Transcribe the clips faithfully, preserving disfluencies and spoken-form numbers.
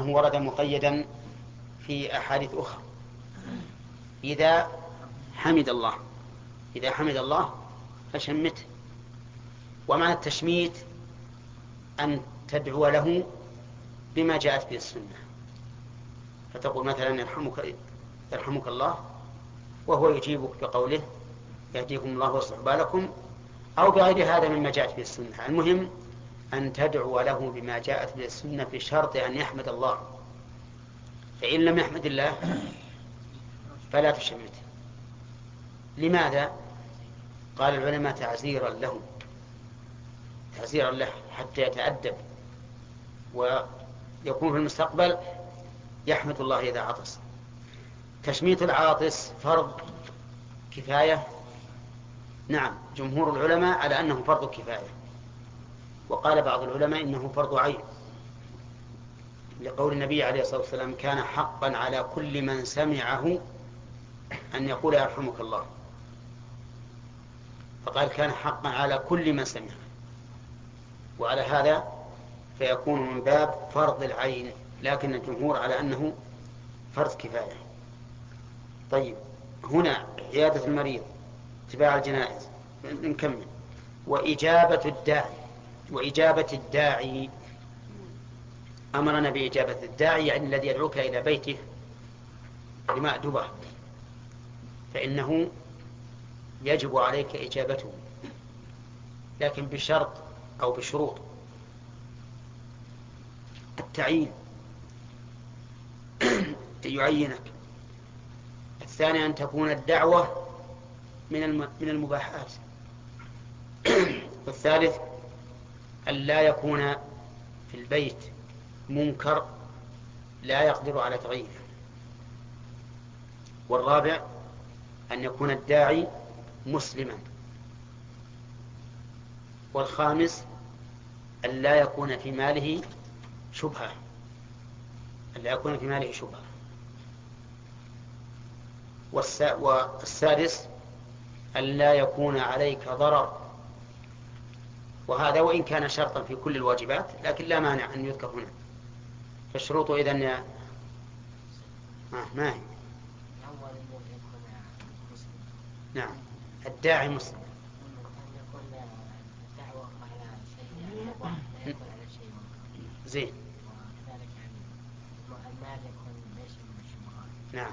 لأنه ورد مقيدا في أحاديث أخرى إذا حمد الله، إذا حمد الله فشمته. ومعنى التشميت أن تدعو له بما جاءت به السنة، فتقول مثلا يرحمك, يرحمك الله، وهو يجيبك بقوله يهديكم الله ويصلح بالكم، أو بغير هذا مما جاءت به السنة. المهم أن تدعو له بما جاءت به السنة بشرط أن يحمد الله، فإن لم يحمد الله فلا تشمته. لماذا؟ قال العلماء تعزيرا له، تعزيرا له حتى يتأدب ويكون في المستقبل يحمد الله إذا عطس. تشميت العاطس فرض كفاية، نعم، جمهور العلماء على أنه فرض كفاية، وقال بعض العلماء إنه فرض عين، لقول النبي عليه الصلاة والسلام كان حقا على كل من سمعه أن يقول يرحمك الله، فقال كان حقا على كل من سمعه، وعلى هذا فيكون من باب فرض العين، لكن الجمهور على أنه فرض كفاية. طيب، هنا عيادة المريض، اتباع الجنائز، نكمل. وإجابة الداعي، وإجابة الداعي أمرنا بإجابة الداعي، يعني الذي يدعوك إلى بيته لمأدبة، فإنه يجب عليك إجابته، لكن بشرط أو بشروط. التعيين يعينك. الثاني أن تكون الدعوة من من المباحات. والثالث أن لا يكون في البيت منكر لا يقدر على تغييره. والرابع أن يكون الداعي مسلما. والخامس أن لا يكون في ماله شبهة، أن لا يكون في ماله شبهة. والسادس أن لا يكون عليك ضرر، وهذا وإن كان شرطا في كل الواجبات لكن لا مانع أن يذكر هنا. فالشروط إذن يا آه ما هي؟ نعم، الداعي مسلم. زين. نعم.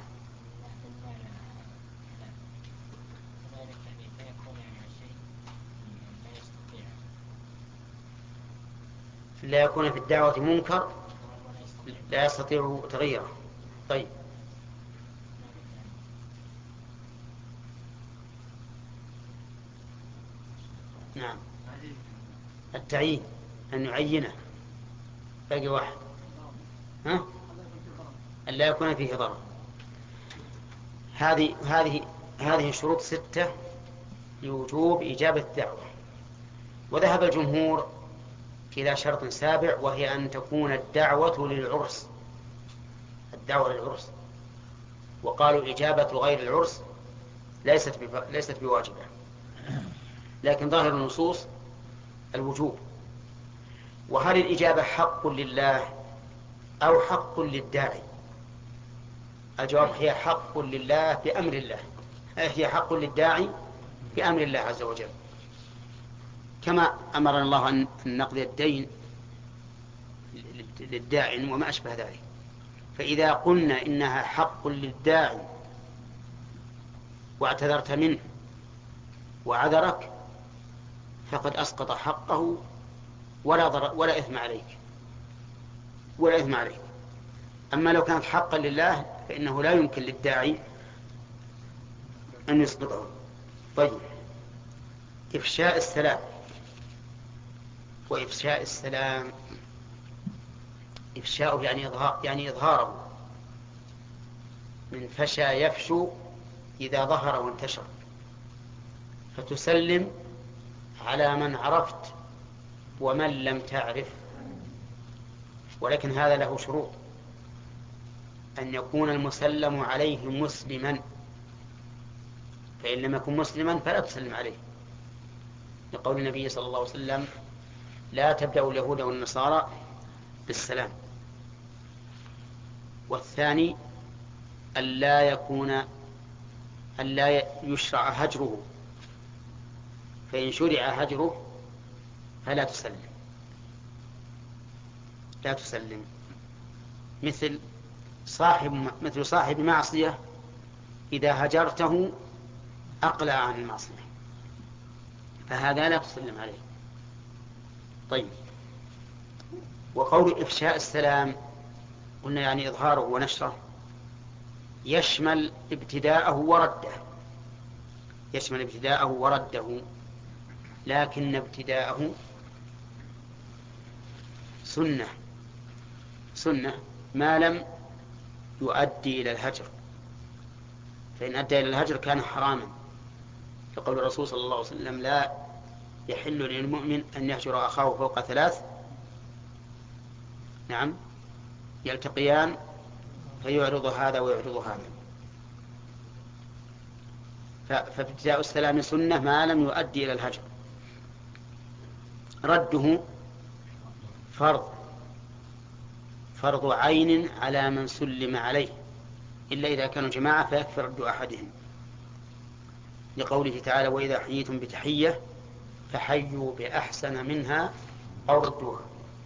لا يكون في الدعوة منكر لا يستطيع تغييره. طيب، نعم، التعيين أن يعينه. باقي واحد، ها؟ أن لا يكون فيه ضرر. هذه هذه هذه شروط ستة لوجوب إجابة الدعوة. وذهب الجمهور إلى شرط سابع، وهي أن تكون الدعوة للعرس، الدعوة للعرس، وقالوا إجابة غير العرس ليست ليست بواجبة، لكن ظاهر النصوص الوجوب. وهل الإجابة حق لله أو حق للداعي؟ الجواب هي حق لله بأمر الله، هي حق للداعي بأمر الله عز وجل، كما أمرنا الله أن نقضي الدين للداعي وما أشبه ذلك. فإذا قلنا إنها حق للداعي واعتذرت منه وعذرك فقد أسقط حقه ولا ضر ولا إثم عليك ولا إثم عليك. أما لو كانت حقا لله فإنه لا يمكن للداعي أن يسقطه. طيب، إفشاء السلام. وإفشاء السلام إفشاءه يعني إظهار، يعني إظهاره، من فشى يفشو إذا ظهر وانتشر، فتسلم على من عرفت ومن لم تعرف. ولكن هذا له شروط، أن يكون المسلم عليه مسلما، فإن لم يكن مسلما فلا تسلم عليه، لقول النبي صلى الله عليه وسلم لا تبدأوا اليهود والنصارى بالسلام. والثاني ألا يكون ألا يشرع هجره، فإن شرع هجره فلا تسلم لا تسلم مثل صاحب مثل صاحب معصية إذا هجرته أقلع عن المعصية، فهذا لا تسلم عليه. طيب، وقول إفشاء السلام قلنا يعني إظهاره ونشره، يشمل ابتداءه ورده يشمل ابتداءه ورده لكن ابتداءه سنة سنة ما لم يؤدي إلى الهجر، فإن أدى إلى الهجر كان حراما، يقول الرسول صلى الله عليه وسلم: لا يحل للمؤمن أن يهجر أخاه فوق ثلاث، نعم، يلتقيان فيعرض هذا ويعرض هذا. فابتداء السلام سنة ما لم يؤدي إلى الهجر، رده فرض فرض عين على من سلم عليه، إلا إذا كانوا جماعة فيكفي رد أحدهم، لقوله تعالى: وإذا حييتم بتحية فحيوا بأحسن منها أو ردوها.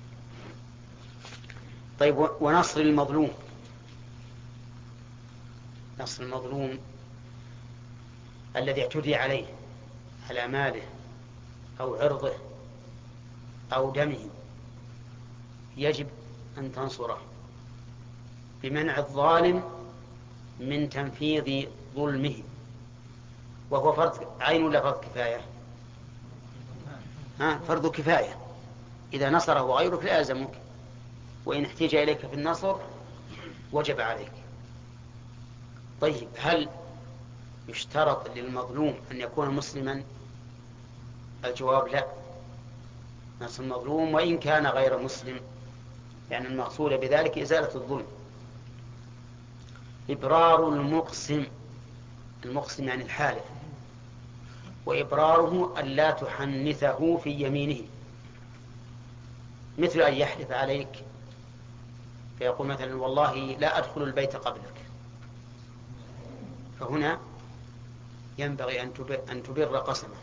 طيب، ونصر المظلوم نصر المظلوم الذي اعتدي عليه على ماله أو عرضه أو دمه، يجب أن تنصره بمنع الظالم من تنفيذ ظلمه، وهو فرض عين ولا فرض كفاية؟ ها، فرض كفاية. إذا نصره غيرك لا يلزمك، وإن احتاج إليك في النصر وجب عليك. طيب، هل يشترط للمظلوم أن يكون مسلما؟ الجواب: لا، نصر المظلوم وإن كان غير مسلم، يعني المقصود بذلك إزالة الظلم. إبرار المقسم المقسم يعني الحالف، وإبراره أن لا تحنثه في يمينه، مثل أن يحلف عليك فيقول مثلا: والله لا أدخل البيت قبلك، فهنا ينبغي أن تبر قسمه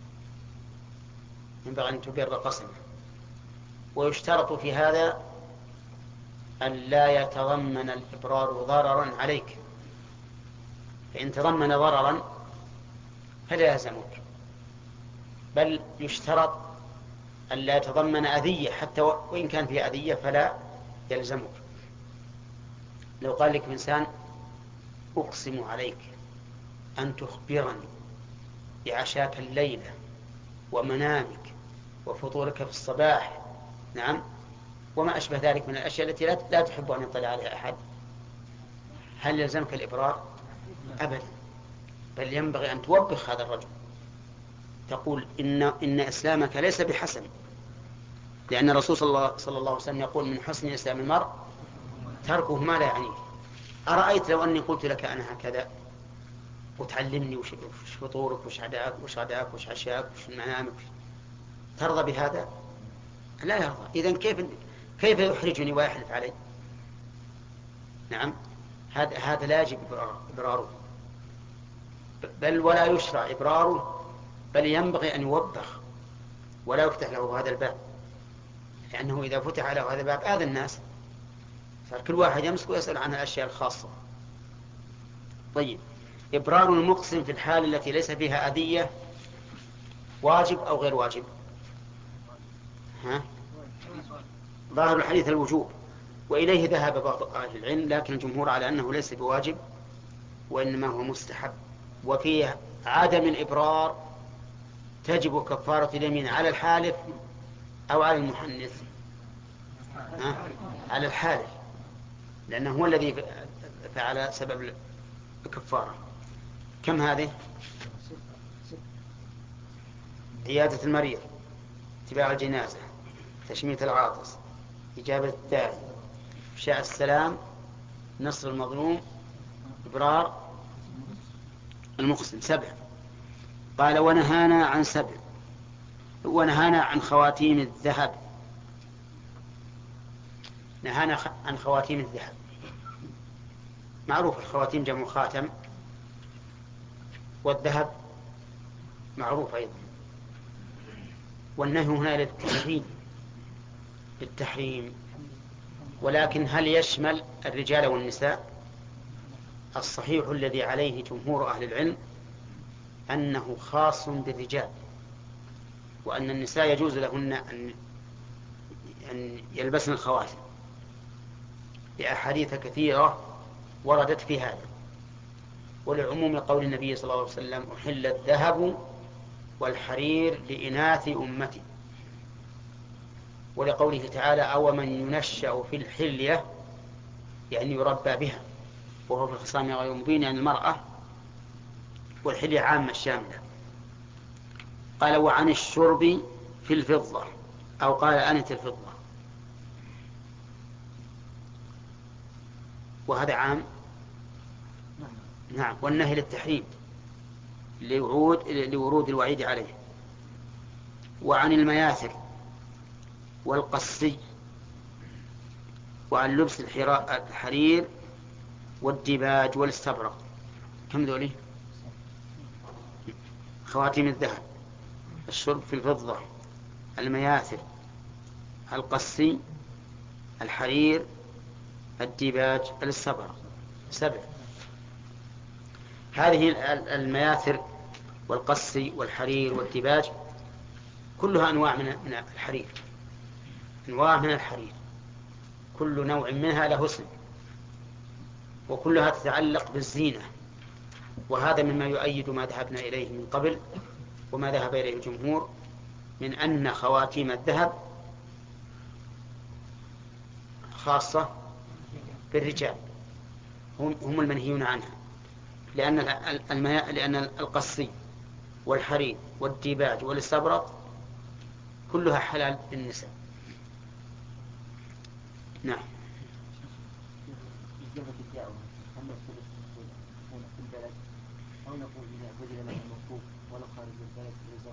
ينبغي أن تبر قسمه ويشترط في هذا أن لا يتضمن الإبرار ضررا عليك، فإن تضمن ضررا فلا يلزمك، بل يشترط أن لا يتضمن أذية، حتى وإن كان فيه أذية فلا يلزمك. لو قال لك إنسان: أقسم عليك أن تخبرني بعشاك الليلة ومنامك وفطورك في الصباح، نعم، وما أشبه ذلك من الأشياء التي لا تحب أن يطلع عليها أحد، هل يلزمك الإبرار؟ أبدا، بل ينبغي أن توبخ هذا الرجل، تقول: إن, إن إسلامك ليس بحسن، لأن الرسول صلى الله, صلى الله عليه وسلم يقول: من حسن إسلام المرء تركه ما لا يعنيه. أرأيت لو أني قلت لك أنا هكذا وتعلمني وش فطورك وش عداك وش غداك وش عشاك وش منامك، ترضى بهذا؟ لا يرضى. إذن كيف كيف يحرجني ويحلف علي؟ نعم، هذا هذا لا يجب إبراره، بل ولا يشرع إبراره، بل ينبغي أن يوبخ ولا يفتح له هذا الباب، لأنه إذا فتح له هذا الباب آذى الناس، فكل واحد يمسك ويسأل عن الأشياء الخاصة. طيب، إبرار المقسم في الحال التي ليس فيها أذية واجب أو غير واجب؟ ها؟ ظاهر الحديث الوجوب، وإليه ذهب بعض أهل العلم، لكن الجمهور على أنه ليس بواجب وإنما هو مستحب. وفي عدم الإبرار تجب كفارة اليمين على الحالف أو على المحنث؟ ها؟ على الحالف، لأنه هو الذي فعل سبب الكفارة. كم هذه؟ عيادة المريض، اتباع الجنازة، تشميت العاطس، إجابة الداعي، إفشاء السلام، نصر المظلوم، إبرار المقسم. سبع. قال: ونهانا عن سبع ونهانا عن خواتيم الذهب. نهانا عن خواتيم الذهب، معروف الخواتيم جمع خاتم، والذهب معروف أيضا. والنهي هنا للتحريم للتحريم ولكن هل يشمل الرجال والنساء؟ الصحيح الذي عليه جمهور أهل العلم أنه خاص بالرجال، وأن النساء يجوز لهن أن أن يلبسن الخواتم لأحاديث كثيرة وردت في هذا، ولعموم قول النبي صلى الله عليه وسلم أحل الذهب والحرير لإناث أمتي، ولقوله تعالى أو من ينشأ في الحلية يعني يربى بها وهو في الخصام غير مبين، يعني المرأة، والحلية عامة شاملة. قال وعن الشرب في الفضة، أو قال أنت الفضة، وهذا عام. نعم، والنهي للتحريم لورود, لورود الوعيد عليه. وعن المياثر والقصي، وعن لبس الحرير والديباج والاستبرق. كم ذولي؟ خواتيم الذهب، الشرب في الفضة، المياثر، القصي، الحرير، الديباج، الاستبرق، سبع. هذه المياثر والقصي والحرير والديباج كلها أنواع من الحرير، أنواع من الحرير، كل نوع منها له اسم، وكلها تتعلق بالزينة. وهذا مما يؤيد ما ذهبنا إليه من قبل وما ذهب إليه الجمهور من أن خواتيم الذهب خاصة بالرجال، هم المنهيون عنها، لأن المياه لأن القصي والحرير والديباج والاستبرق كلها حلال للنساء. نعم. أو نقول إذا بدل له المطلوب ولا خارج البلد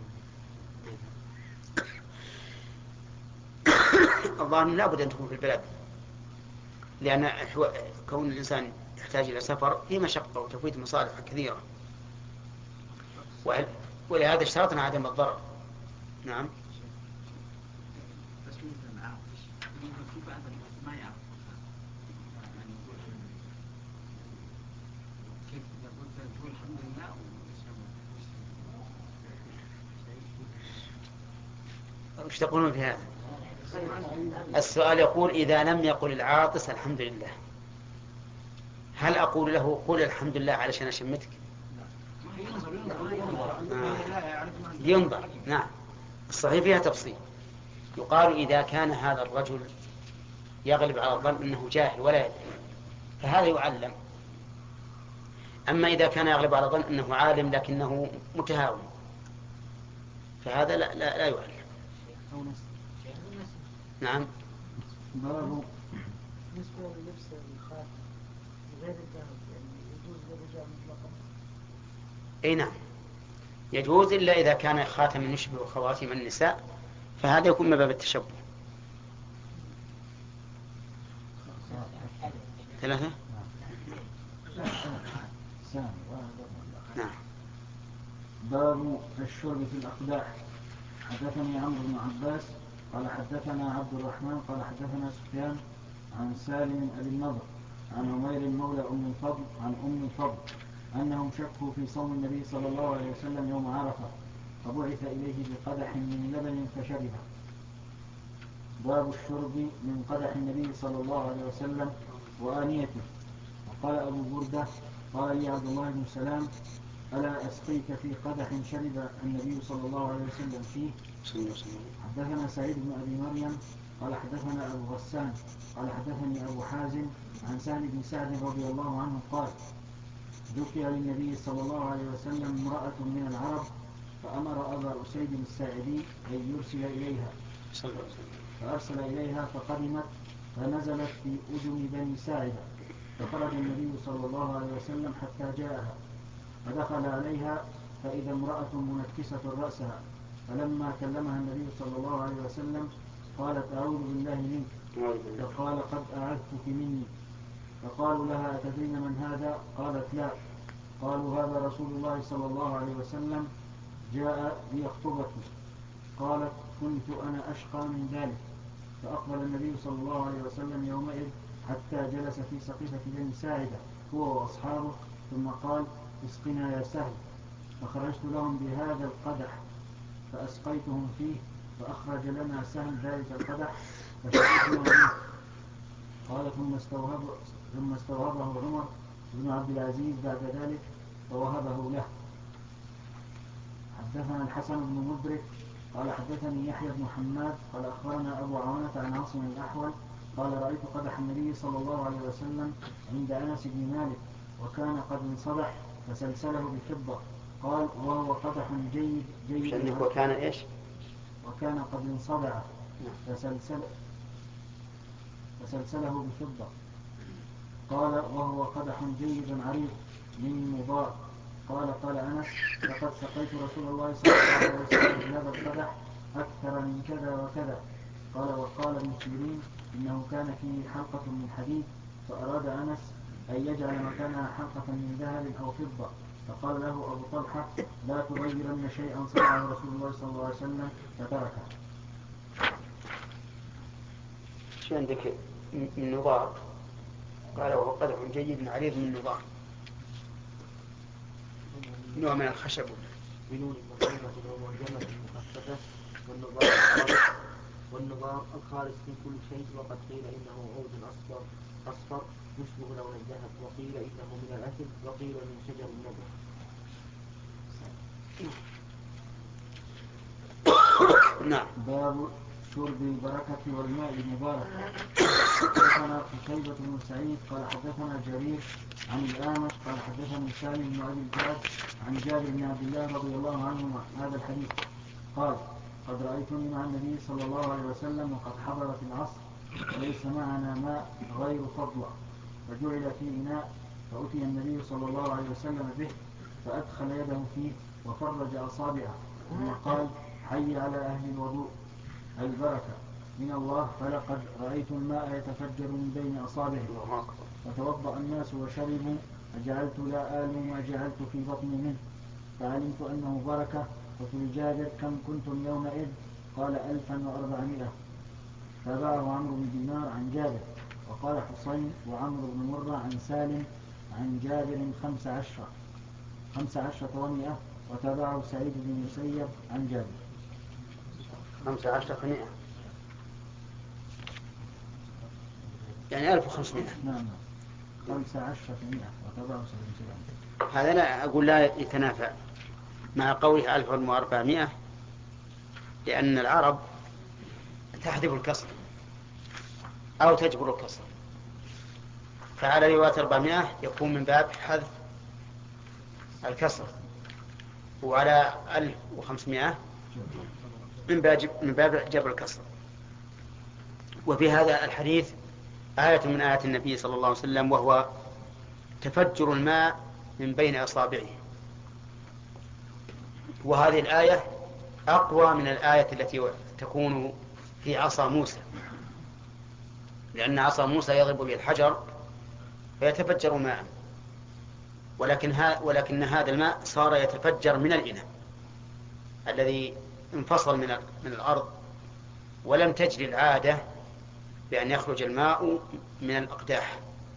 الظاهر لا بد أن تكون في البلد، لأن كون الإنسان يحتاج إلى سفر فيه مشقة وتفويت مصالح كثيرة، ولهذا اشترطنا عدم الضرر. نعم. بس مثل عاطش في بعض الناس ما يعرف يعني يقول كيف يقول تقول الحمد لله وش تقولون في هذا؟ السؤال يقول إذا لم يقل العاطس الحمد لله هل أقول له قل الحمد لله علشان أشمتك؟ آه. ينظر. نعم، الصحيح فيها تفصيل. يقال إذا كان هذا الرجل يغلب على الظن أنه جاهل ولا يدري فهذا يعلم، أما إذا كان يغلب على الظن أنه عالم لكنه متهاون فهذا لا, لا, لا يعلم. نعم. بالنسبة للبس الخاتم غير الذهب يعني يجوز للرجال مطلقا؟ أي نعم يجوز، إلا إذا كان خاتم يشبه خواتم النساء فهذا يكون من باب التشبه. ثلاثة. نعم. باب الشرب في الأقداح. حدثني عمرو بن عباس قال حدثنا عبد الرحمن قال حدثنا سفيان عن سالم أبي النضر عن عمير مولى أم الفضل عن أم الفضل أنهم شكوا في صوم النبي صلى الله عليه وسلم يوم عرفة فبعث إليه بقدح من لبن فشربه. باب الشرب من قدح النبي صلى الله عليه وسلم وآنيته. وقال أبو بردة قال لي عبد الله بن سلام ألا أسقيك في قدح شرب النبي صلى الله عليه وسلم فيه؟ حدثنا سعيد بن أبي مريم قال حدثنا أبو غسان قال حدثني أبو حازم عن سهل بن سعد رضي الله عنه قال ذكر للنبي صلى الله عليه وسلم امرأة من العرب فأمر أبا أسيد الساعدي أن يرسل إليها فأرسل إليها فقدمت فنزلت في أذن بني ساعدة فخرج النبي صلى الله عليه وسلم حتى جاءها فدخل عليها فإذا امرأة منكسة رأسها فلما كلمها النبي صلى الله عليه وسلم قالت أعوذ بالله منك فقال قد أعذتك مني فقالوا لها أتدرين من هذا؟ قالت لا. قالوا هذا رسول الله صلى الله عليه وسلم جاء ليخطبك. قالت كنت أنا أشقى من ذلك. فأقبل النبي صلى الله عليه وسلم يومئذ حتى جلس في سقيفة بني ساعدة هو وأصحابه، ثم قال اسقنا يا سهل. فخرجت لهم بهذا القدح فأسقيتهم فيه، فأخرج لنا سهل ذلك القدح فشربنا منه. قال ثم استوهب ثم استوهبه عمر بن عبد العزيز بعد ذلك فوهبه له. حدثنا الحسن بن مدرك قال حدثني يحيى بن حماد قال أخبرنا أبو عوانة عن عاصم الأحول قال رأيت قدح النبي صلى الله عليه وسلم عند أنس بن مالك وكان قد انصبح فسلسله بفضة. قال وهو قدح جيد جيد وكان إيش؟ وكان قد انصبع فسلسل فسلسله بفضة. قال وهو قدح جيد عريض من مضاء. قال قال أنس لقد سقيت رسول الله صلى الله عليه وسلم هذا القدح أكثر من كذا وكذا. قال وقال ابن سيرين إنه كان فيه حلقة من حديد، فأراد أنس أن يجعل مكانها حلقة من ذهب أو فضة، فقال له أبو طلحة لا تغيرن شيئا صنعه رسول الله صلى الله عليه وسلم، فتركه. شو عندك من نظار؟ قال وهو قدح جيد عريض من نظار، نوع من الخشب بنون مفهومة ومعجمة مخففة. والنظار الخالص والنظار الخالص من كل شيء. وقد قيل إنه عود أصفر أصفر يشبه لون الذهب، وقيل إنه من الأثل، وقيل من شجر النبع. نعم. باب شرب البركة والماء المبارك. حدثنا قتيبة بن سعيد قال حدثنا جرير عن الأعمش قال حدثني سالم بن أبي الجعد عن جابر بن عبد الله رضي الله عنهما هذا الحديث قال قد رأيتني مع النبي صلى الله عليه وسلم وقد حضرت العصر وليس معنا ماء غير فضلة، فجعل في إناء، فأتي النبي صلى الله عليه وسلم به فأدخل يده فيه وفرج أصابعه ثم قال حي على أهل الوضوء البركة من الله، فلقد رأيت الماء يتفجر من بين أصابعه. فتوضأ الناس وشربوا، فجعلت لا آل ما جعلت في بطني منه، فعلمت أنه بركة. قلت لجابر كم كنتم يومئذ؟ قال ألفا وأربعمائة. تابعه عمرو بن دينار عن جابر، وقال حسين وعمرو بن مرة عن سالم عن جابر خمس عشرة خمس عشرة ومئة. وتابعه سعيد بن المسيب عن جابر خمس عشرة مئة، يعني ألف وخمسمائة. نعم خمس عشرة مئة. وتابعه سعيد بن المسيب. هذا لا أقول لا يتنافى مع قوله ألف وأربعمائة، لأن العرب تحذف الكسر أو تجبر الكسر، فعلى رواية أربعمائة يكون من باب حذف الكسر، وعلى ألف وخمسمائة من باب من باب جبر الكسر. وفي هذا الحديث آية من آيات النبي صلى الله عليه وسلم، وهو تفجر الماء من بين أصابعه. وهذه الآية أقوى من الآية التي تكون في عصا موسى، لأن عصا موسى يضرب به الحجر فيتفجر ماء، ولكن, ها ولكن هذا الماء صار يتفجر من الإناء الذي انفصل من, من الأرض، ولم تجري العادة بأن يخرج الماء من الأقداح.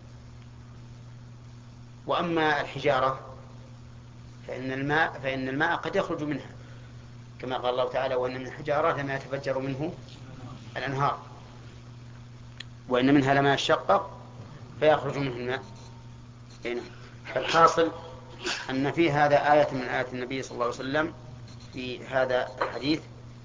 وأما الحجارة فإن الماء, فإن الماء قد يخرج منها، كما قال الله تعالى وإن من الحجارة لما يتفجر منه الأنهار، وإن منها لما يشقق فيخرج منه الماء. فالحاصل أن في هذا آية من آيات النبي صلى الله عليه وسلم في هذا الحديث،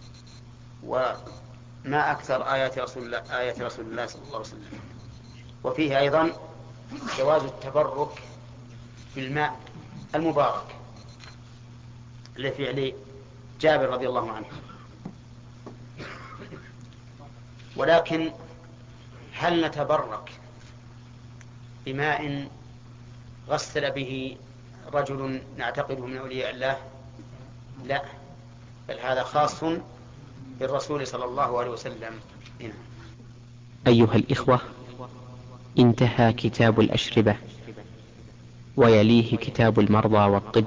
وما أكثر آيات رسول الله, آيات رسول الله صلى الله عليه وسلم. وفيه أيضا جواز التبرك بالماء المبارك لفعل جابر رضي الله عنه. ولكن هل نتبرك بماء غسل به رجل نعتقده من أولياء الله؟ لا، بل هذا خاص بالرسول صلى الله عليه وسلم. هنا. أيها الإخوة، انتهى كتاب الأشربة، ويليه كتاب المرضى والطب.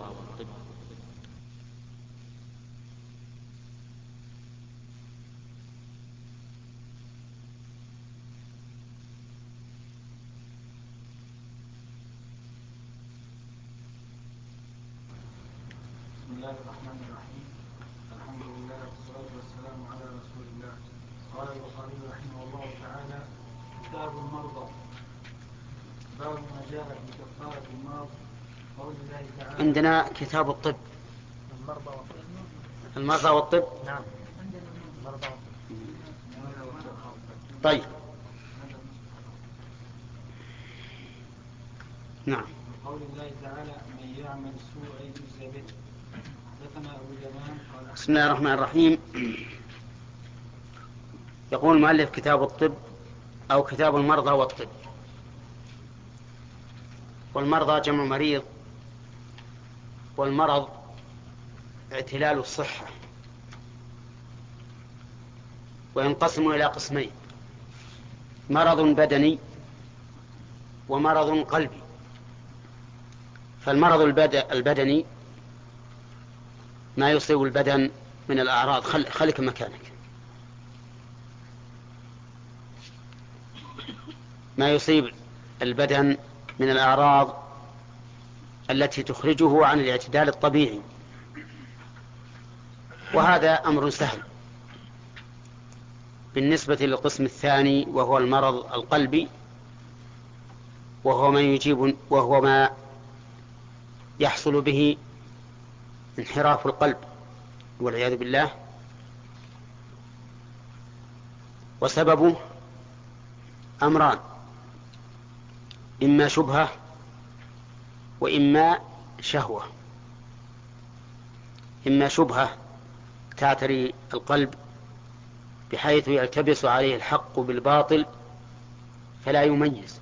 بسم الله الرحمن الرحيم. الحمد لله والصلاة والسلام على رسول الله. قال البخاري رحمه الله تعالى: كتاب المرضى. باب ما جاء في كفارة المرض. قول الله تعالى: عندنا كتاب الطب. المرضى والطب. المرضى والطب. نعم. المرضى والطب. طيب. نعم. قول الله تعالى: من يعمل سوءا يجزى به. حدثنا أبو اليمان قال: بسم الله الرحمن الرحيم. يقول المؤلف: كتاب الطب أو كتاب المرضى والطب. والمرضى جمع مريض، والمرض اعتلال الصحة، وينقسم إلى قسمين: مرض بدني ومرض قلبي. فالمرض البدني ما يصيب البدن من الأعراض. خل... خليك مكانك. ما يصيب البدن من الأعراض التي تخرجه عن الاعتدال الطبيعي، وهذا أمر سهل. بالنسبة للقسم الثاني وهو المرض القلبي، وهو ما يجيب وهو ما يحصل به انحراف القلب والعياذ بالله، وسببه أمران: إما شبهة وإما شهوة. إما شبهة تعتري القلب بحيث يلتبس عليه الحق بالباطل فلا يميز،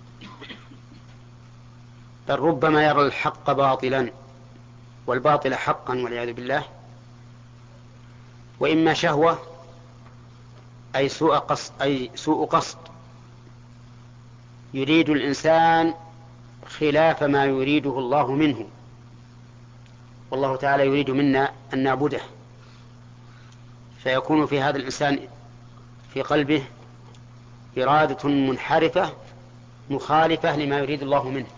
بل ربما يرى الحق باطلا والباطل حقا والعياذ بالله. وإما شهوة أي سوء قصد، أي سوء قصد، يريد الإنسان خلاف ما يريده الله منه، والله تعالى يريد منا أن نعبده، فيكون في هذا الإنسان في قلبه إرادة منحرفة مخالفة لما يريد الله منه.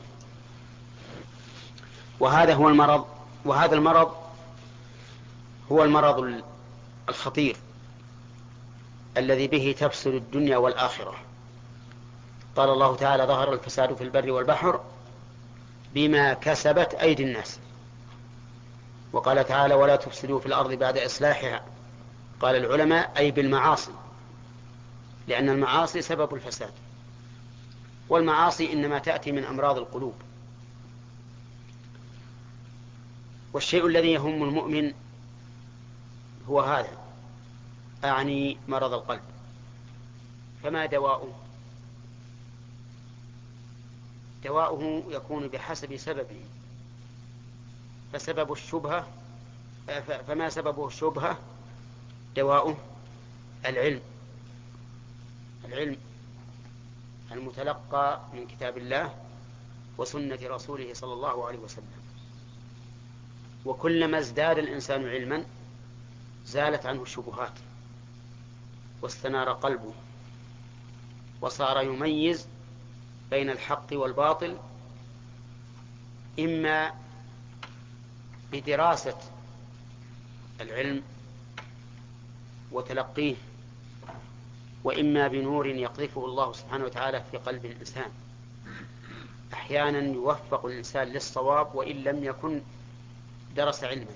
وهذا هو المرض، وهذا المرض هو المرض الخطير الذي به تفسد الدنيا والآخرة. قال الله تعالى: ظهر الفساد في البر والبحر بما كسبت أيدي الناس. وقال تعالى: ولا تفسدوا في الأرض بعد إصلاحها. قال العلماء: أي بالمعاصي، لأن المعاصي سبب الفساد، والمعاصي إنما تأتي من أمراض القلوب. والشيء الذي يهم المؤمن هو هذا، أعني مرض القلب. فما دواؤه؟ دواؤه يكون بحسب سببه. فسبب الشبهة فما سببه الشبهة دواؤه العلم، العلم المتلقى من كتاب الله وسنة رسوله صلى الله عليه وسلم. وكلما ازداد الإنسان علما زالت عنه الشبهات واستنار قلبه وصار يميز بين الحق والباطل، إما بدراسة العلم وتلقيه، وإما بنور يقذفه الله سبحانه وتعالى في قلب الإنسان. أحيانا يوفق الإنسان للصواب وإن لم يكن درس علما.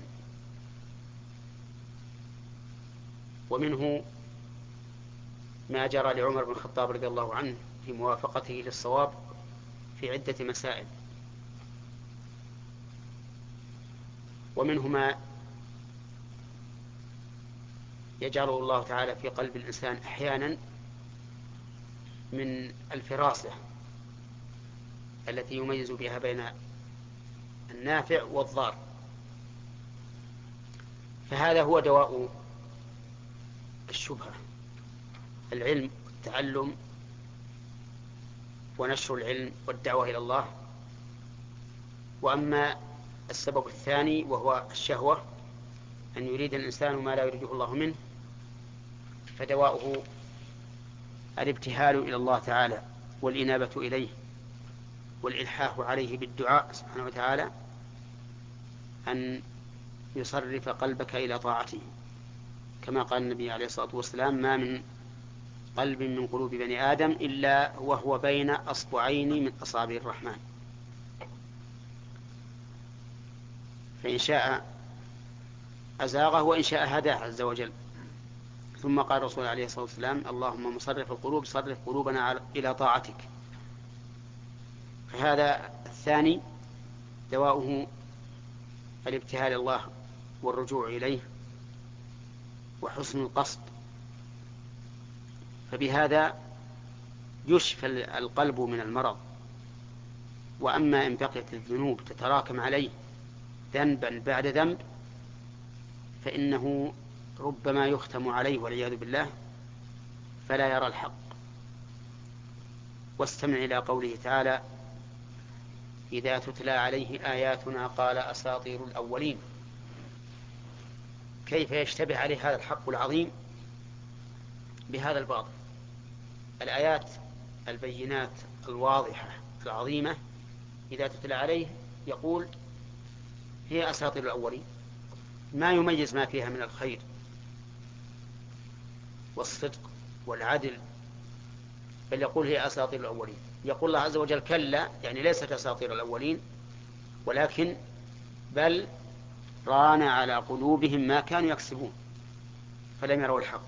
ومنه ما جرى لعمر بن الخطاب رضي الله عنه في موافقته للصواب في عدة مسائل. ومنه ما يجعله الله تعالى في قلب الإنسان أحيانا من الفراسة التي يميز بها بين النافع والضار. فهذا هو دواء الشبهة: العلم والتعلم ونشر العلم والدعوة إلى الله. وأما السبب الثاني وهو الشهوة، أن يريد الإنسان ما لا يريده الله منه، فدواؤه الابتهال إلى الله تعالى والإنابة إليه والإلحاح عليه بالدعاء سبحانه وتعالى أن يصرف قلبك إلى طاعته، كما قال النبي عليه الصلاة والسلام: ما من قلب من قلوب بني آدم إلا وهو بين أصبعين من أصابع الرحمن، فإن شاء أزاغه وإن شاء هداه عز وجل. ثم قال الرسول عليه الصلاة والسلام: اللهم مصرف القلوب صرف قلوبنا إلى طاعتك. فهذا الثاني دواؤه الابتهال الله والرجوع إليه وحسن القصد، فبهذا يشفى القلب من المرض. وأما إن بقيت الذنوب تتراكم عليه ذنبا بعد ذنب فإنه ربما يختم عليه والعياذ بالله فلا يرى الحق. واستمع إلى قوله تعالى: إذا تتلى عليه آياتنا قال أساطير الأولين. كيف يشتبه عليه هذا الحق العظيم بهذا الباطل؟ الآيات البينات الواضحة العظيمة إذا تتلى عليه يقول هي أساطير الأولين، ما يميز ما فيها من الخير والصدق والعدل، بل يقول هي أساطير الأولين. يقول الله عز وجل: كلا، يعني ليست أساطير الأولين، ولكن بل ران على قلوبهم ما كانوا يكسبون فلم يروا الحق.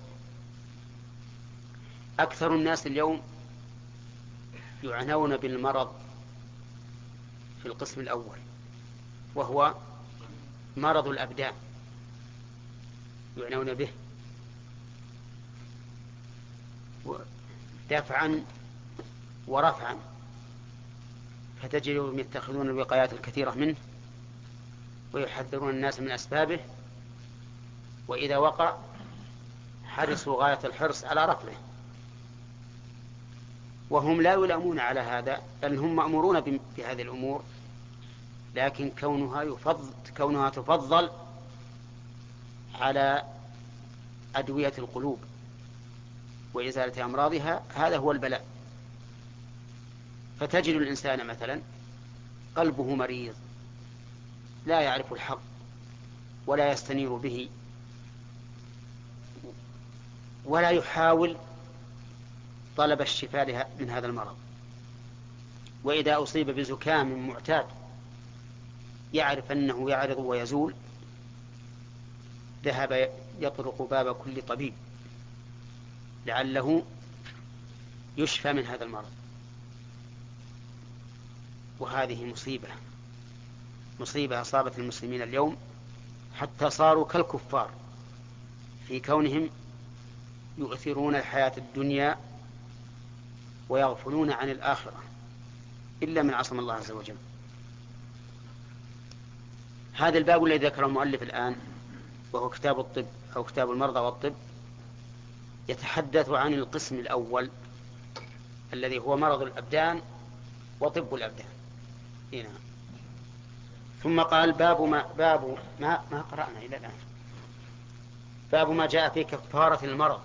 أكثر الناس اليوم يعنون بالمرض في القسم الأول، وهو مرض الأبدان، يعنون به دفعا ورفعا، فتجدهم يتخذون الوقايات الكثيرة منه ويحذرون الناس من أسبابه، وإذا وقع حرصوا غاية الحرص على رفعه، وهم لا يلامون على هذا، بل هم مأمورون بهذه الأمور، لكن كونها, يفضل كونها تفضل على أدوية القلوب وإزالة أمراضها، هذا هو البلاء. فتجد الإنسان مثلا قلبه مريض لا يعرف الحق ولا يستنير به ولا يحاول طلب الشفاء من هذا المرض، وإذا أصيب بزكام معتاد يعرف أنه يعرض ويزول ذهب يطرق باب كل طبيب لعله يشفى من هذا المرض. وهذه مصيبة مصيبة أصابت المسلمين اليوم، حتى صاروا كالكفار في كونهم يؤثرون الحياة الدنيا ويغفلون عن الآخرة، إلا من عصم الله عز وجل. هذا الباب الذي ذكره المؤلف الآن وهو كتاب الطب أو كتاب المرضى والطب يتحدث عن القسم الأول الذي هو مرض الأبدان وطب الأبدان. هنا ثم قال: باب ما باب ما ما قرأنا إلى الآن باب ما جاء في كفارة المرض.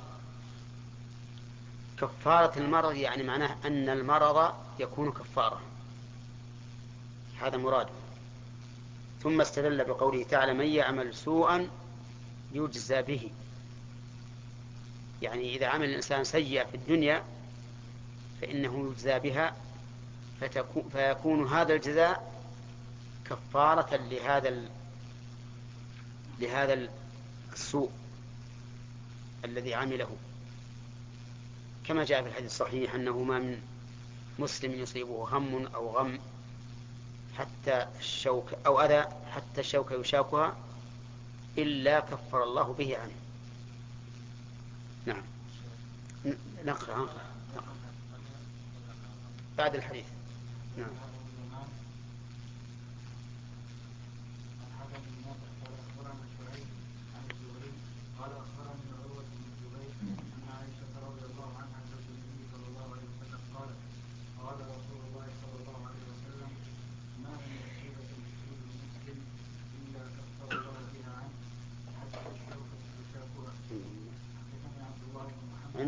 كفارة المرض يعني معناه أن المرض يكون كفارة، هذا مراد. ثم استدل بقوله تعالى: من يعمل سوءا يجزى به، يعني إذا عمل الإنسان سيئة في الدنيا فإنه يجزى بها، فيكون هذا الجزاء كفارة لهذا لهذا السوء الذي عمله، كما جاء في الحديث الصحيح أنه ما من مسلم يصيبه هم أو غم حتى الشوك أو أذى حتى الشوك يشاكها إلا كفر الله به عنه. نعم، نقرأ نقرأ بعد الحديث. نعم. قال أخبرني عروة بن الزبير أن عائشة رضي الله عنها زوج النبي صلى الله عليه وسلم قالت: قال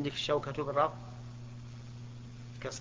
عندك الشوكة بالرفع كسر.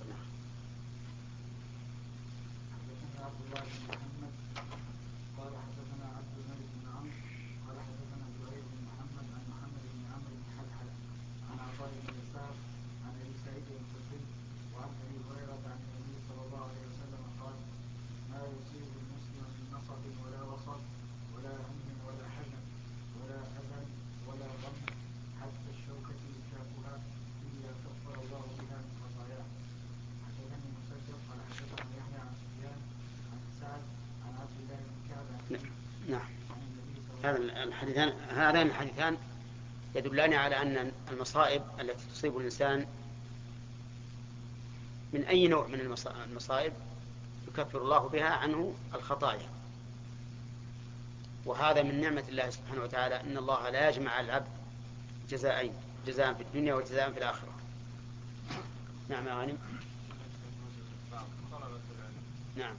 حدثنا عبد الله بن محمد قال حدثنا عبد الملك بن عمرو قال حدثنا زهير بن محمد عن محمد بن عمرو بن حلحلة عن عطاء بن يسار عن ابي سعيد الخدري وعن ابي هريرة عن النبي صلى الله عليه وسلم قال: ما يصيب المسلم من نصب ولا وصب ولا هم ولا حزن ولا أذى ولا غم حتى الشوكة يشاكها إلا كفر الله بها من خطاياه. حدثني مسدد قال حدثنا يحيى عن سفيان عن سعد عن عبد الله بن كعب نعم. عن النبي صلى الله هذا عليه وسلم. الحديثان هذان الحديثان يدلان على أن المصائب التي تصيب الإنسان من أي نوع من المصائب يكفر الله بها عنه الخطايا، وهذا من نعمة الله سبحانه وتعالى، إن الله لا يجمع على العبد جزاءين، جزاء في الدنيا وجزاء في الآخرة. نعم يا غانم. نعم.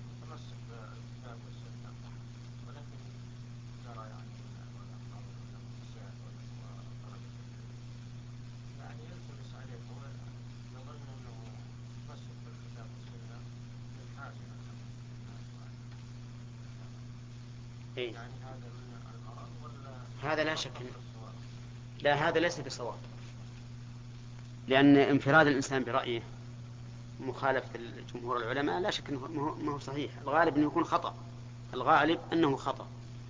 إيه؟ هذا لا شك إن... لا، هذا ليس بصواب، لأن انفراد الإنسان برأيه مخالفة جمهور العلماء لا شك أنه ما هو صحيح. الغالب أنه يكون خطأ، الغالب أنه خطأ.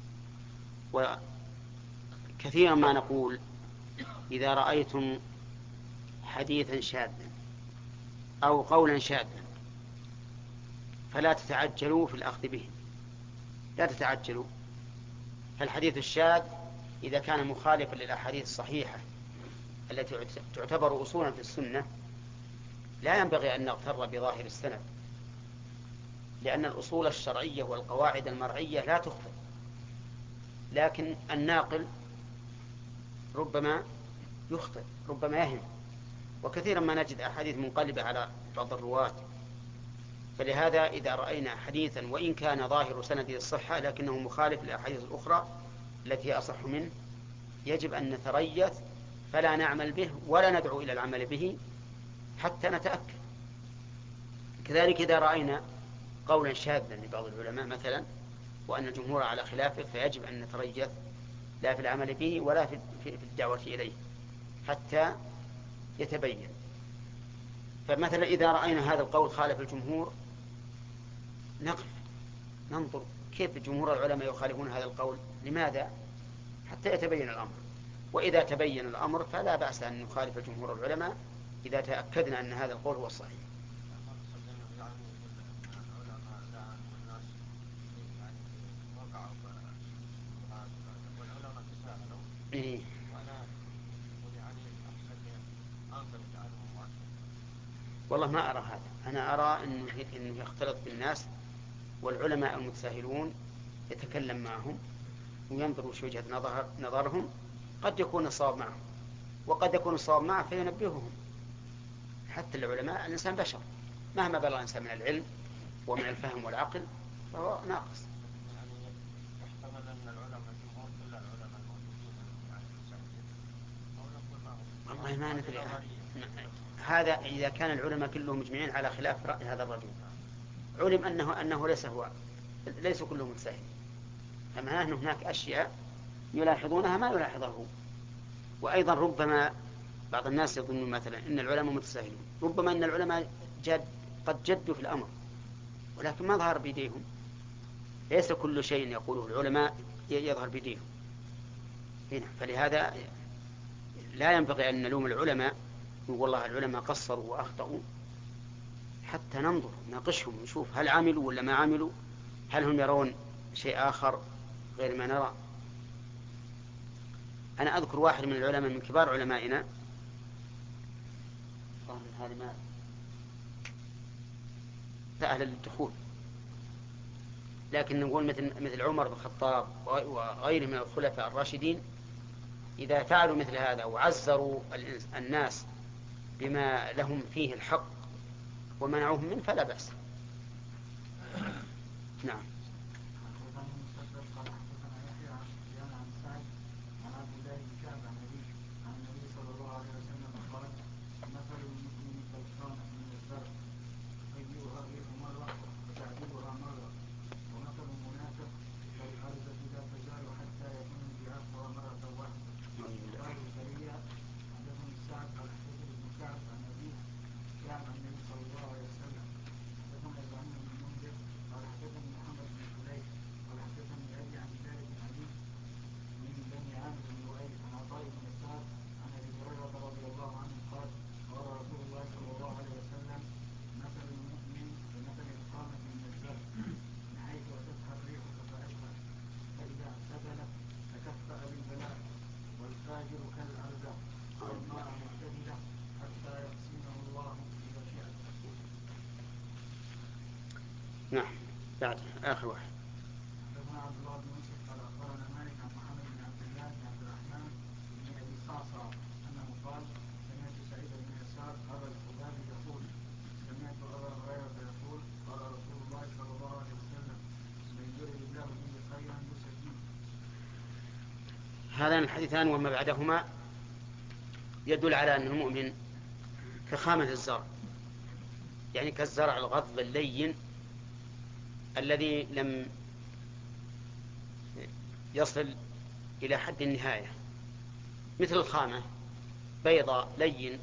وكثيرا ما نقول إذا رأيتم حديثا شاذا أو قولا شاذا فلا تتعجلوا في الأخذ به، لا تتعجلوا. فالحديث الشاذ إذا كان مخالفا للأحاديث الصحيحة التي تعتبر أصولا في السنة لا ينبغي أن نغتر بظاهر السند، لأن الأصول الشرعية والقواعد المرعية لا تخطئ، لكن الناقل ربما يخطئ، ربما يهم. وكثيرا ما نجد أحاديث منقلبة على بعض الرواة. فلهذا إذا رأينا حديثا وإن كان ظاهر سنده الصحة لكنه مخالف للأحاديث الأخرى التي هي أصح منه يجب أن نتريث فلا نعمل به ولا ندعو إلى العمل به حتى نتأكد. كذلك إذا رأينا قولا شاذا لبعض العلماء مثلا وأن الجمهور على خلافه فيجب أن نتريث لا في العمل به ولا في الدعوة إليه حتى يتبين. فمثلا إذا رأينا هذا القول خالف الجمهور نقف ننظر كيف جمهور العلماء يخالفون هذا القول، لماذا؟ حتى يتبين الأمر. وإذا تبين الأمر فلا بأس أن نخالف جمهور العلماء إذا تأكدنا أن هذا القول هو الصحيح. إيه؟ والله ما أرى هذا. أنا أرى أنه, إنه يختلط بالناس، والعلماء المتساهلون يتكلم معهم وينظر وش وجهة نظر نظرهم، قد يكون الصواب معهم وقد يكون الصواب معه فينبههم. حتى العلماء الإنسان بشر، مهما بلغ الإنسان من العلم ومن الفهم والعقل فهو ناقص. يعني يحتمل أن العلماء جمهور كل العلماء الموجودين يعني في السعودية أو نقول ما هو والله ما ندري. هذا إذا كان العلماء كلهم مجمعين على خلاف رأي هذا الرجل علم أنه أنه ليس هو ليس كلهم متساهلين، فمعناه أن هناك أشياء يلاحظونها ما يلاحظه. وأيضا ربما بعض الناس يظن مثلا أن العلماء متساهلون، ربما أن العلماء جد قد جدوا في الأمر ولكن ما ظهر بيديهم. ليس كل شيء يقوله العلماء يظهر بيديهم هنا. فلهذا لا ينبغي أن نلوم العلماء والله العلماء قصروا وأخطأوا، حتى ننظر ناقشهم نشوف هل عملوا ولا ما عملوا، هل هم يرون شيء آخر غير ما نرى. أنا أذكر واحد من العلماء من كبار علمائنا هذه ما سهل للدخول، لكن نقول مثل مثل عمر بن الخطاب وغيره من الخلفاء الراشدين إذا فعلوا مثل هذا وعزروا الناس بما لهم فيه الحق ومنعوهم منه فلا بأس. نعم. حدثني مسدد قال حدثنا يحيى عن سفيان عن سعد عن عبد الله بن كعب عن النبي عن النبي صلى الله عليه وسلم قال: نعم بعد آخر واحد. حدثنا عبد الله بن يوسف قال اخبرنا مالك عن محمد بن عبد الله بن عبد الرحمن بن ابي صعصع انه قال سمعت سعيد بن يسار ابا الخباب يقول سمعت ابا هريره يقول قال رسول الله صلى الله عليه وسلم من يرد الله به خيرا يسر فيه. هذان الحديثان وما بعدهما يدل على أن المؤمن كخامة الزرع، يعني كالزرع الغض اللين الذي لم يصل إلى حد النهاية، مثل الخامة بيضاء لين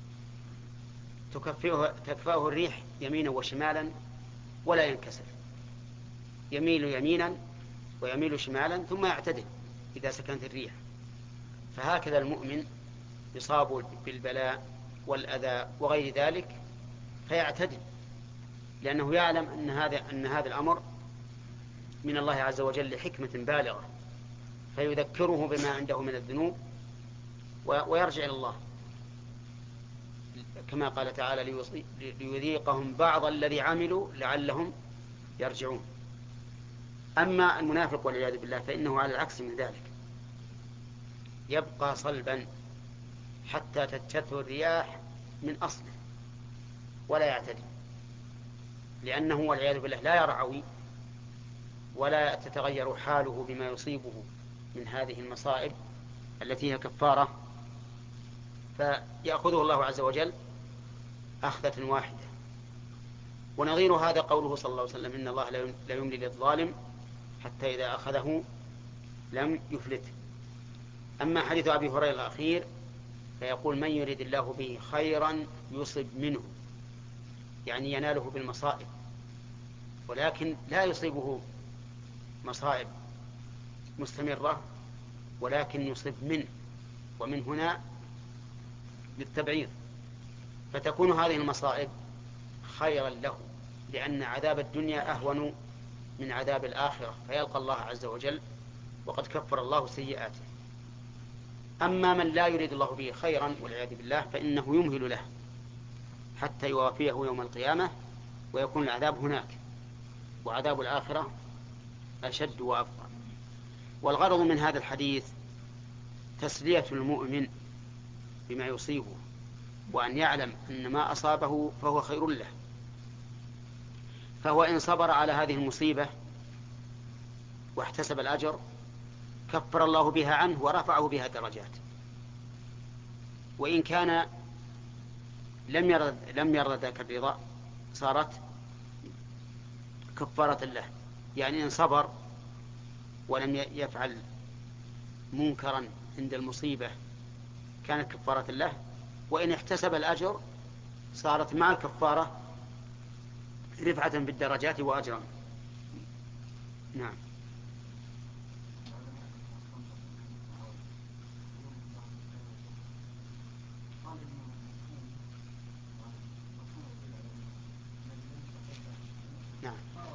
تكفئه, تكفأه الريح يمينا وشمالا ولا ينكسر، يميل يمينا ويميل شمالا ثم يعتدل إذا سكنت الريح. فهكذا المؤمن يصاب بالبلاء والأذى وغير ذلك فيعتدل، لأنه يعلم أن هذا, أن هذا الأمر من الله عز وجل لحكمة بالغة، فيذكره بما عنده من الذنوب ويرجع إلى الله، كما قال تعالى ليذيقهم بعض الذي عملوا لعلهم يرجعون. أما المنافق والعياذ بالله فإنه على العكس من ذلك، يبقى صلبا حتى تجتثه الرياح من أصله ولا يعتدل، لأنه والعياذ بالله لا يرعوي ولا تتغير حاله بما يصيبه من هذه المصائب التي هي كفارة، فيأخذه الله عز وجل أخذة واحدة. ونظير هذا قوله صلى الله عليه وسلم إن الله لا يملي للظالم حتى إذا أخذه لم يفلته. أما حديث أبي هريرة الأخير فيقول من يريد الله به خيرا يصب منه، يعني يناله بالمصائب، ولكن لا يصيبه مصائب مستمرة، ولكن يصب منه، ومن هنا للتبعيض، فتكون هذه المصائب خيرا له، لأن عذاب الدنيا أهون من عذاب الآخرة، فيلقى الله عز وجل وقد كفر الله سيئاته. أما من لا يريد الله به خيرا والعياذ بالله فإنه يمهل له حتى يوافيه يوم القيامة ويكون العذاب هناك، وعذاب الآخرة أشد وأبقى. والغرض من هذا الحديث تسلية المؤمن بما يصيبه، وأن يعلم أن ما أصابه فهو خير له، فهو إن صبر على هذه المصيبة واحتسب الأجر كفر الله بها عنه ورفعه بها درجات. وإن كان لم يرد, لم يرد ذاك الرضا صارت كفارة له، يعني إن صبر ولم يفعل منكرا عند المصيبة كانت كفارة له، وإن احتسب الأجر صارت مع الكفارة رفعة بالدرجات وأجرا. نعم. نعم.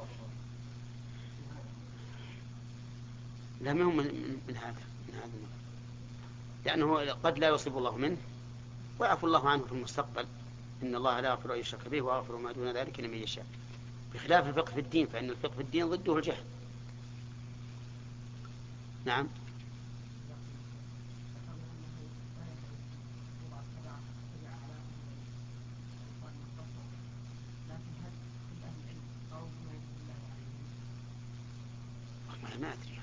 لا منهم من, من هذا من هذا المرض. لأنه قد لا يصيب الله منه ويعفو الله عنه في المستقبل، إن الله لا يغفر أن يشرك به ويغفر ما دون ذلك لمن يشاء، بخلاف الفقه في الدين، فإن الفقه في الدين ضده الجهل. نعم. ما أدري،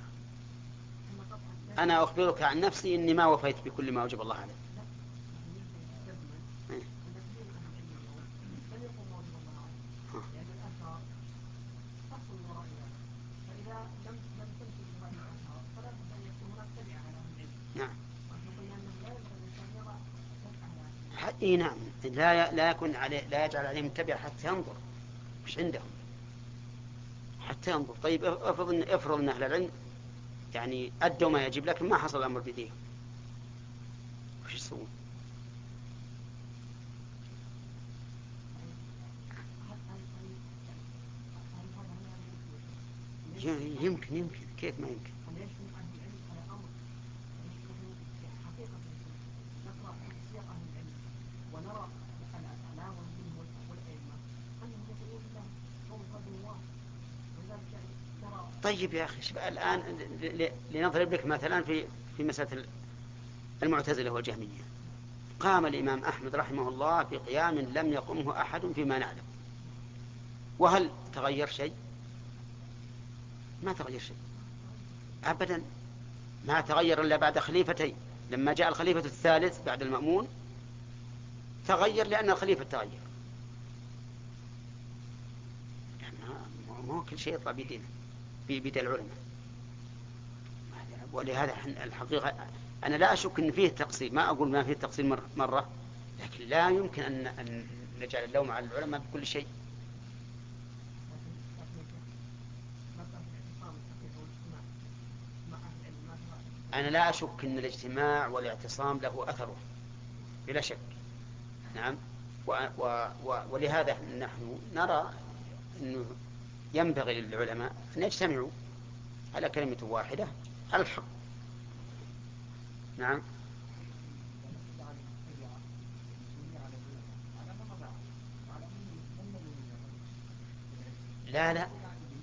أنا أخبرك عن نفسي إني ما وفيت بكل ما وجب الله عليه. نعم. إيه نعم، لا لا يكون عليه، لا يجعل عليه متبع حتى ينظر مش عندهم، حتى ينظر. طيب افرض ان افرض ان اهل العلم يعني ادوا ما يجب لكن ما حصل الامر بديهم، وش يسوون؟ يمكن يمكن كيف ما يمكن؟ ونرى الأعلام والأئمة أنهم يقولون له قوم رب الله طيب يا أخي شباب الآن ل- ل- لنضرب لك مثلا في في مسألة المعتزلة والجهمية. قام الإمام أحمد رحمه الله في قيام لم يقمه أحد فيما نعلم، وهل تغير شيء؟ ما تغير شيء أبدا، ما تغير إلا بعد خليفتين. لما جاء الخليفة الثالث بعد المأمون تغير لأن الخليفة تغير. يعني ما هو كل شيء يطلع بيدنا بيد العلماء. ولهذا الحقيقة أنا لا أشك أن فيه تقصير، ما أقول ما فيه تقصير مرة، لكن لا يمكن أن أن نجعل اللوم على العلماء بكل شيء. أنا لا أشك أن الاجتماع والاعتصام له أثره بلا شك. نعم. و و و ولهذا نحن نرى أنه ينبغي للعلماء أن يجتمعوا على كلمة واحدة على الحق. نعم. لا لا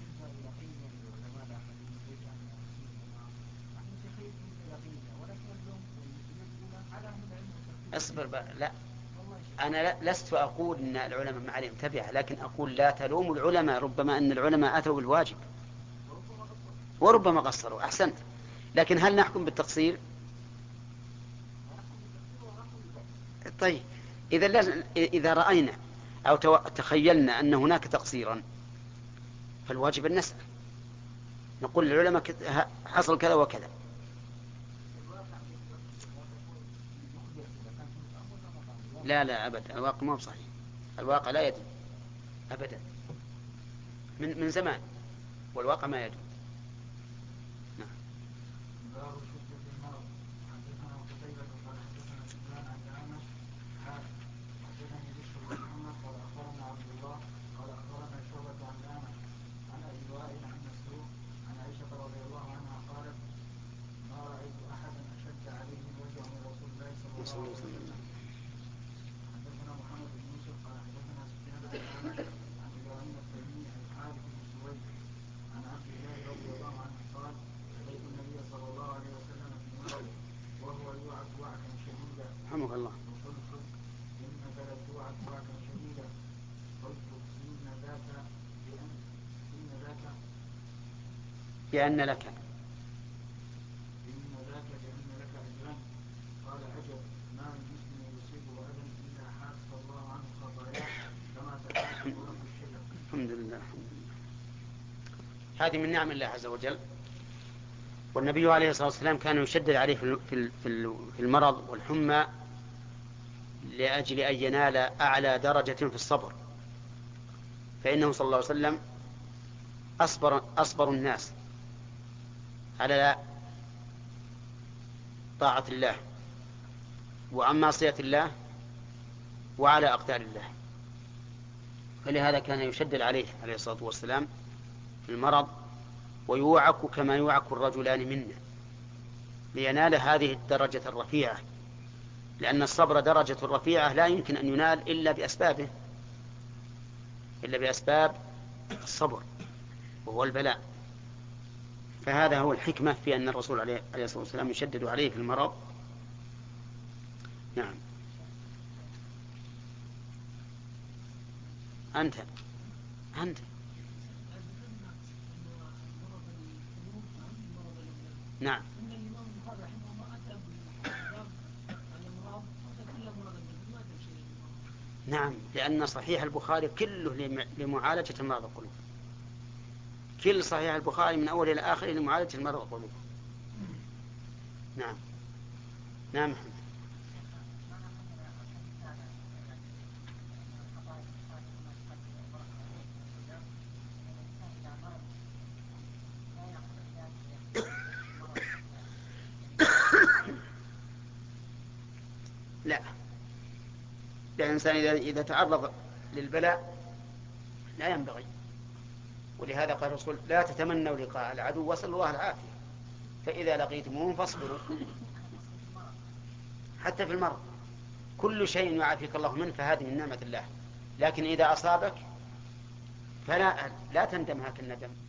اصبر بقى. لا أنا لست أقول أن العلماء ما عليهم تبعة، لكن أقول لا تلوموا العلماء، ربما أن العلماء أتوا بالواجب وربما قصروا. أحسنت. لكن هل نحكم بالتقصير؟ طيب إذا لازم إذا رأينا أو تخيلنا أن هناك تقصيرا فالواجب أن نسأل، نقول للعلماء حصل كذا وكذا. لا لا أبدا، الواقع ما هو صحيح، الواقع لا يدل أبدا من من زمان، والواقع ما يدل. نعم. باب شدة المرض. حدثنا قتيبة قال حدثنا سفيان عن الأعمش حاء حدثني بشر بن محمد قال أخبرنا عبد الله قال أخبرنا شعبة عن الأعمش عن أبي وائل عن مسروق عن عائشة رضي الله عنها قالت ما رأيت أحدا أشد عليه الوجع من رسول الله صلى الله عليه وسلم. حدثنا محمد بن يوسف قال حدثنا سفيان عن الأعمش عن إبراهيم التيمي عن الحارث بن سويد عن عبد الله رضي الله عنه قال أتيت النبي صلى الله عليه وسلم في مرض وهو يوعك وعكا شديدا. رحمك الله. وقلت إنك لتوعك وعكا شديدا. قلت إن ذاك بأن إن ذاك بأن لك إن ذاك بأن لك أجرا. قال أجل ما من مسلم يصيبه أذى إلا حاط الله عنه خطاياه كما تحاط ورق الشجر. الحمد لله. الحمد لله. هذه من نعم الله عز وجل. والنبي عليه الصلاة والسلام كان يشدد عليه في في المرض والحمى لأجل أن ينال أعلى درجة في الصبر، فإنه صلى الله عليه وسلم أصبر, أصبر الناس على طاعة الله وعن معصية الله وعلى أقدار الله، فلهذا كان يشدد عليه عليه الصلاة والسلام في المرض ويوعك كما يوعك الرجلان منا لينال هذه الدرجة الرفيعة، لأن الصبر درجة رفيعة لا يمكن أن ينال إلا بأسبابه إلا بأسباب الصبر وهو البلاء. فهذا هو الحكمة في أن الرسول عليه الصلاة والسلام يشدد عليه في المرض. نعم. أنت أنت نعم. نعم، لأن صحيح البخاري كله لمعالجة مرض القلوب، كل صحيح البخاري من أول إلى آخر لمعالجة مرض القلوب. نعم. نعم محمد. لا، الإنسان إذا تعرض للبلاء لا ينبغي، ولهذا قال الرسول لا تتمنوا لقاء العدو واسألوا الله العافية، فإذا لقيتموهم فاصبروا. حتى في المرض كل شيء يعافيك الله منه فهذه من نعمة الله، لكن إذا أصابك فلا لا تندم هكا الندم.